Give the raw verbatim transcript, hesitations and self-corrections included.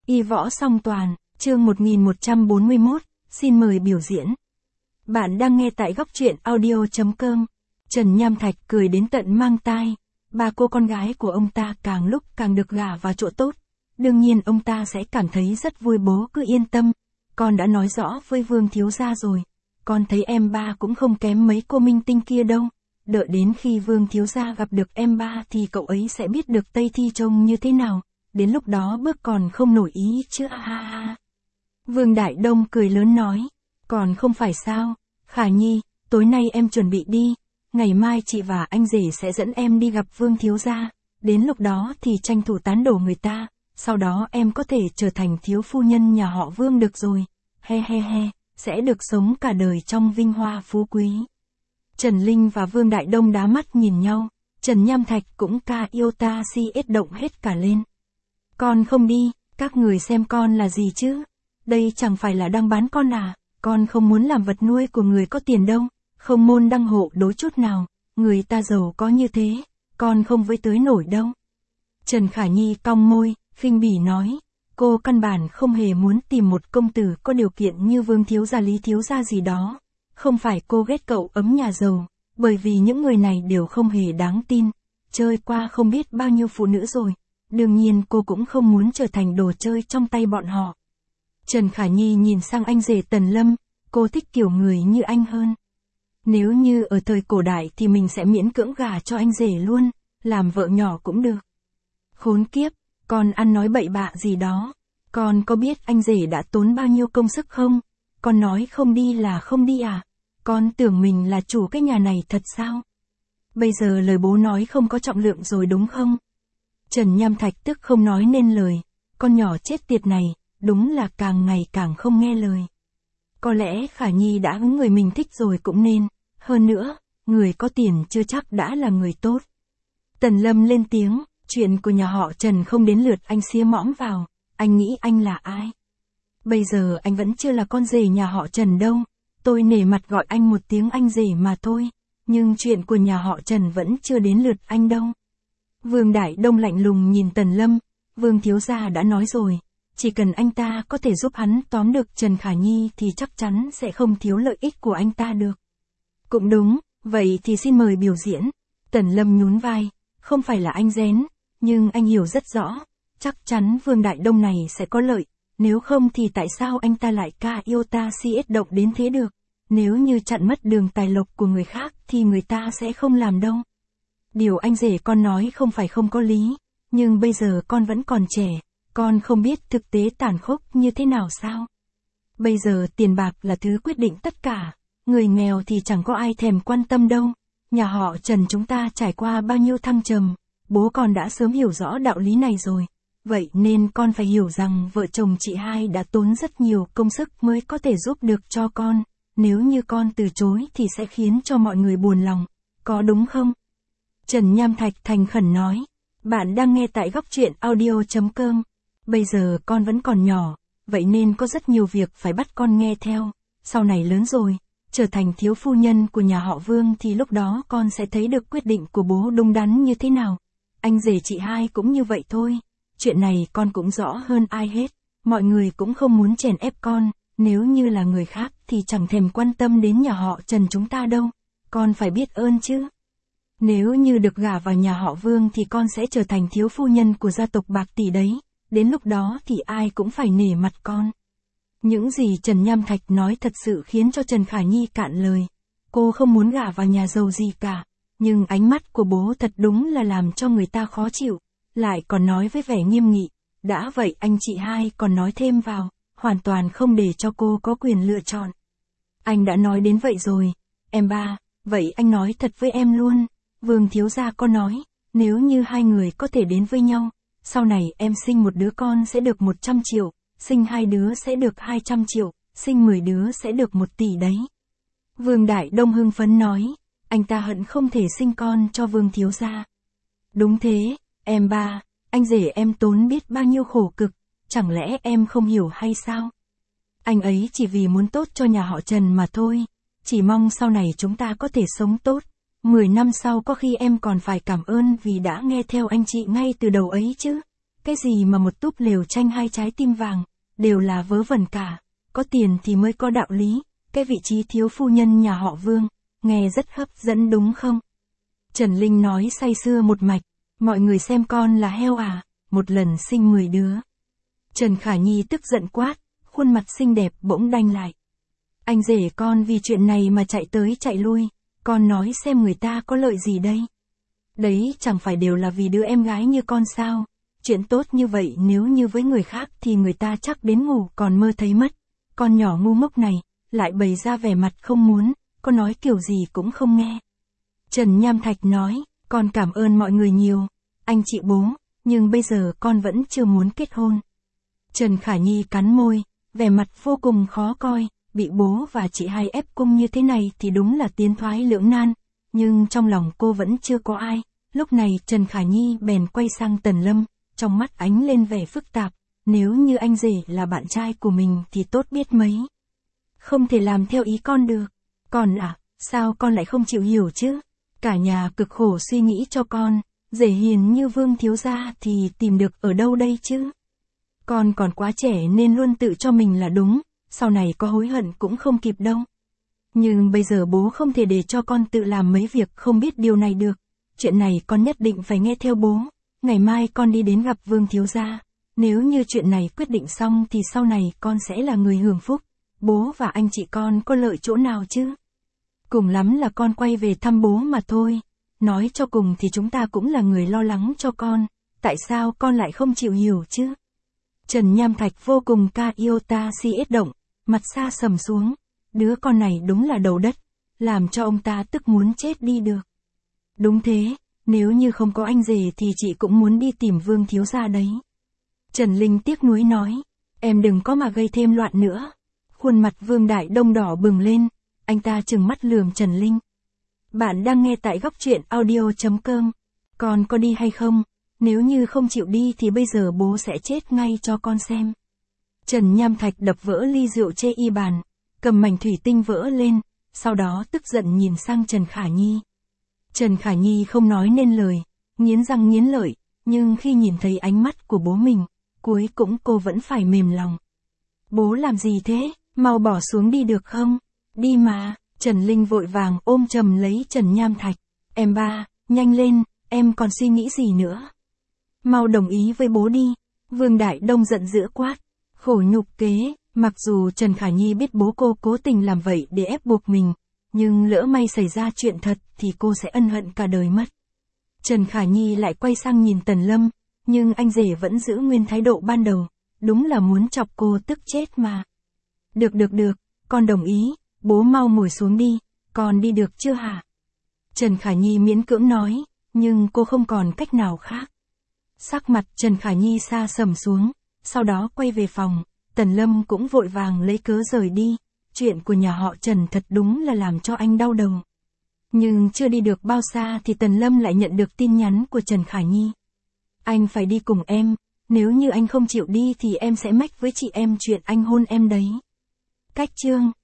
Y võ song toàn, chương một nghìn một trăm bốn mươi mốt, xin mời biểu diễn. Bạn đang nghe tại góc truyện audio chấm com. Trần Nham Thạch cười đến tận mang tai. Ba cô con gái của ông ta càng lúc càng được gả vào chỗ tốt. Đương nhiên ông ta sẽ cảm thấy rất vui, bố cứ yên tâm. Con đã nói rõ với Vương thiếu gia rồi. Con thấy em ba cũng không kém mấy cô minh tinh kia đâu. Đợi đến khi Vương thiếu gia gặp được em ba thì cậu ấy sẽ biết được Tây Thi trông như thế nào. Đến lúc đó bước còn không nổi ý chứ, ha ha ha. Vương Đại Đông cười lớn nói. Còn không phải sao, Khả Nhi, tối nay em chuẩn bị đi. Ngày mai chị và anh rể sẽ dẫn em đi gặp Vương thiếu gia. Đến lúc đó thì tranh thủ tán đổ người ta. Sau đó em có thể trở thành thiếu phu nhân nhà họ Vương được rồi. He he he, sẽ được sống cả đời trong vinh hoa phú quý. Trần Linh và Vương Đại Đông đá mắt nhìn nhau. Trần Nham Thạch cũng ca yêu ta si ết động hết cả lên. Con không đi, các người xem con là gì chứ? Đây chẳng phải là đang bán con à? Con không muốn làm vật nuôi của người có tiền đâu. Không môn đăng hộ đối chút nào. Người ta giàu có như thế, con không với tới nổi đâu. Trần Khả Nhi cong môi, khinh bỉ nói. Cô căn bản không hề muốn tìm một công tử có điều kiện như Vương thiếu gia, Lý thiếu gia gì đó. Không phải cô ghét cậu ấm nhà giàu, bởi vì những người này đều không hề đáng tin. Chơi qua không biết bao nhiêu phụ nữ rồi. Đương nhiên cô cũng không muốn trở thành đồ chơi trong tay bọn họ. Trần Khả Nhi nhìn sang anh rể Tần Lâm, cô thích kiểu người như anh hơn. Nếu như ở thời cổ đại thì mình sẽ miễn cưỡng gả cho anh rể luôn, làm vợ nhỏ cũng được. Khốn kiếp, con ăn nói bậy bạ gì đó. Con có biết anh rể đã tốn bao nhiêu công sức không? Con nói không đi là không đi à? Con tưởng mình là chủ cái nhà này thật sao? Bây giờ lời bố nói không có trọng lượng rồi đúng không? Trần Nham Thạch tức không nói nên lời. Con nhỏ chết tiệt này, đúng là càng ngày càng không nghe lời. Có lẽ Khả Nhi đã hứng người mình thích rồi cũng nên. Hơn nữa, người có tiền chưa chắc đã là người tốt. Tần Lâm lên tiếng, chuyện của nhà họ Trần không đến lượt anh xía mõm vào. Anh nghĩ anh là ai? Bây giờ anh vẫn chưa là con rể nhà họ Trần đâu. Tôi nể mặt gọi anh một tiếng anh rể mà thôi. Nhưng chuyện của nhà họ Trần vẫn chưa đến lượt anh đâu. Vương Đại Đông lạnh lùng nhìn Tần Lâm. Vương thiếu gia đã nói rồi. Chỉ cần anh ta có thể giúp hắn tóm được Trần Khả Nhi thì chắc chắn sẽ không thiếu lợi ích của anh ta được. Cũng đúng, vậy thì xin mời biểu diễn. Tần Lâm nhún vai. Không phải là anh rén, nhưng anh hiểu rất rõ. Chắc chắn Vương Đại Đông này sẽ có lợi. Nếu không thì tại sao anh ta lại ca yêu ta si ết động đến thế được? Nếu như chặn mất đường tài lộc của người khác thì người ta sẽ không làm đâu. Điều anh rể con nói không phải không có lý. Nhưng bây giờ con vẫn còn trẻ. Con không biết thực tế tàn khốc như thế nào sao? Bây giờ tiền bạc là thứ quyết định tất cả. Người nghèo thì chẳng có ai thèm quan tâm đâu. Nhà họ Trần chúng ta trải qua bao nhiêu thăng trầm. Bố con đã sớm hiểu rõ đạo lý này rồi. Vậy nên con phải hiểu rằng vợ chồng chị hai đã tốn rất nhiều công sức mới có thể giúp được cho con. Nếu như con từ chối thì sẽ khiến cho mọi người buồn lòng. Có đúng không? Trần Nham Thạch thành khẩn nói. Bạn đang nghe tại góc truyện audio chấm com. Bây giờ con vẫn còn nhỏ, vậy nên có rất nhiều việc phải bắt con nghe theo. Sau này lớn rồi, trở thành thiếu phu nhân của nhà họ Vương thì lúc đó con sẽ thấy được quyết định của bố đúng đắn như thế nào. Anh rể chị hai cũng như vậy thôi. Chuyện này con cũng rõ hơn ai hết. Mọi người cũng không muốn chèn ép con. Nếu như là người khác thì chẳng thèm quan tâm đến nhà họ Trần chúng ta đâu. Con phải biết ơn chứ. Nếu như được gả vào nhà họ Vương thì con sẽ trở thành thiếu phu nhân của gia tộc bạc tỷ đấy. Đến lúc đó thì ai cũng phải nể mặt con. Những gì Trần Nham Thạch nói thật sự khiến cho Trần Khả Nhi cạn lời. Cô không muốn gả vào nhà giàu gì cả. Nhưng ánh mắt của bố thật đúng là làm cho người ta khó chịu. Lại còn nói với vẻ nghiêm nghị. Đã vậy anh chị hai còn nói thêm vào. Hoàn toàn không để cho cô có quyền lựa chọn. Anh đã nói đến vậy rồi. Em ba, vậy anh nói thật với em luôn. Vương thiếu gia có nói. Nếu như hai người có thể đến với nhau. Sau này em sinh một đứa con sẽ được một trăm triệu, sinh hai đứa sẽ được hai trăm triệu, sinh mười đứa sẽ được một tỷ đấy. Vương Đại Đông hưng phấn nói, anh ta hận không thể sinh con cho Vương thiếu gia. Đúng thế, em ba, anh rể em tốn biết bao nhiêu khổ cực, chẳng lẽ em không hiểu hay sao? Anh ấy chỉ vì muốn tốt cho nhà họ Trần mà thôi, chỉ mong sau này chúng ta có thể sống tốt. Mười năm sau có khi em còn phải cảm ơn vì đã nghe theo anh chị ngay từ đầu ấy chứ. cái gì mà một túp lều tranh hai trái tim vàng, đều là vớ vẩn cả, có tiền thì mới có đạo lý, cái vị trí thiếu phu nhân nhà họ Vương, nghe rất hấp dẫn đúng không? Trần Linh nói say sưa một mạch, mọi người xem con là heo à, một lần sinh mười đứa. Trần Khả Nhi tức giận quát, khuôn mặt xinh đẹp bỗng đanh lại. Anh rể con vì chuyện này mà chạy tới chạy lui, con nói xem người ta có lợi gì đây? Đấy chẳng phải đều là vì đứa em gái như con sao? Chuyện tốt như vậy nếu như với người khác thì người ta chắc đến ngủ còn mơ thấy mất. Con nhỏ ngu ngốc này, lại bày ra vẻ mặt không muốn, con nói kiểu gì cũng không nghe. Trần Nham Thạch nói, con cảm ơn mọi người nhiều, anh chị bố, nhưng bây giờ con vẫn chưa muốn kết hôn. Trần Khả Nhi cắn môi, vẻ mặt vô cùng khó coi, bị bố và chị hai ép cung như thế này thì đúng là tiến thoái lưỡng nan, nhưng trong lòng cô vẫn chưa có ai. Lúc này Trần Khả Nhi bèn quay sang Tần Lâm, trong mắt ánh lên vẻ phức tạp, nếu như anh rể là bạn trai của mình thì tốt biết mấy. Không thể làm theo ý con được. Con à, sao con lại không chịu hiểu chứ? Cả nhà cực khổ suy nghĩ cho con, rể hiền như Vương thiếu gia thì tìm được ở đâu đây chứ? Con còn quá trẻ nên luôn tự cho mình là đúng, sau này có hối hận cũng không kịp đâu. Nhưng bây giờ bố không thể để cho con tự làm mấy việc không biết điều này được. Chuyện này con nhất định phải nghe theo bố. Ngày mai con đi đến gặp Vương thiếu gia. Nếu như chuyện này quyết định xong thì sau này con sẽ là người hưởng phúc. Bố và anh chị con có lợi chỗ nào chứ? Cùng lắm là con quay về thăm bố mà thôi. Nói cho cùng thì chúng ta cũng là người lo lắng cho con. Tại sao con lại không chịu hiểu chứ? Trần Nham Thạch vô cùng ca yêu ta si ết động, mặt xa sầm xuống. Đứa con này đúng là đầu đất, làm cho ông ta tức muốn chết đi được. Đúng thế, nếu như không có anh rể thì chị cũng muốn đi tìm Vương thiếu gia đấy. Trần Linh tiếc nuối nói, em đừng có mà gây thêm loạn nữa. Khuôn mặt Vương Đại Đông đỏ bừng lên, anh ta trừng mắt lườm Trần Linh. Bạn đang nghe tại góc truyện audio chấm com. Con có đi hay không? Nếu như không chịu đi thì bây giờ bố sẽ chết ngay cho con xem. Trần Nham Thạch đập vỡ ly rượu chê y bàn, cầm mảnh thủy tinh vỡ lên, sau đó tức giận nhìn sang Trần Khả Nhi. Trần Khả Nhi không nói nên lời, nghiến răng nghiến lợi, nhưng khi nhìn thấy ánh mắt của bố mình, cuối cùng cô vẫn phải mềm lòng. Bố làm gì thế, mau bỏ xuống đi được không? Đi mà, Trần Linh vội vàng ôm chầm lấy Trần Nham Thạch. Em ba, nhanh lên, em còn suy nghĩ gì nữa? Mau đồng ý với bố đi. Vương Đại Đông giận dữ quát. Khổ nhục kế, mặc dù Trần Khả Nhi biết bố cô cố tình làm vậy để ép buộc mình, nhưng lỡ may xảy ra chuyện thật thì cô sẽ ân hận cả đời mất. Trần Khả Nhi lại quay sang nhìn Tần Lâm, nhưng anh rể vẫn giữ nguyên thái độ ban đầu, đúng là muốn chọc cô tức chết mà. Được được được, con đồng ý, bố mau ngồi xuống đi, con đi được chưa hả? Trần Khả Nhi miễn cưỡng nói, nhưng cô không còn cách nào khác. Sắc mặt Trần Khả Nhi xa sầm xuống, sau đó quay về phòng, Tần Lâm cũng vội vàng lấy cớ rời đi, chuyện của nhà họ Trần thật đúng là làm cho anh đau đầu. Nhưng chưa đi được bao xa thì Tần Lâm lại nhận được tin nhắn của Trần Khả Nhi. Anh phải đi cùng em, nếu như anh không chịu đi thì em sẽ mách với chị em chuyện anh hôn em đấy. Cách chương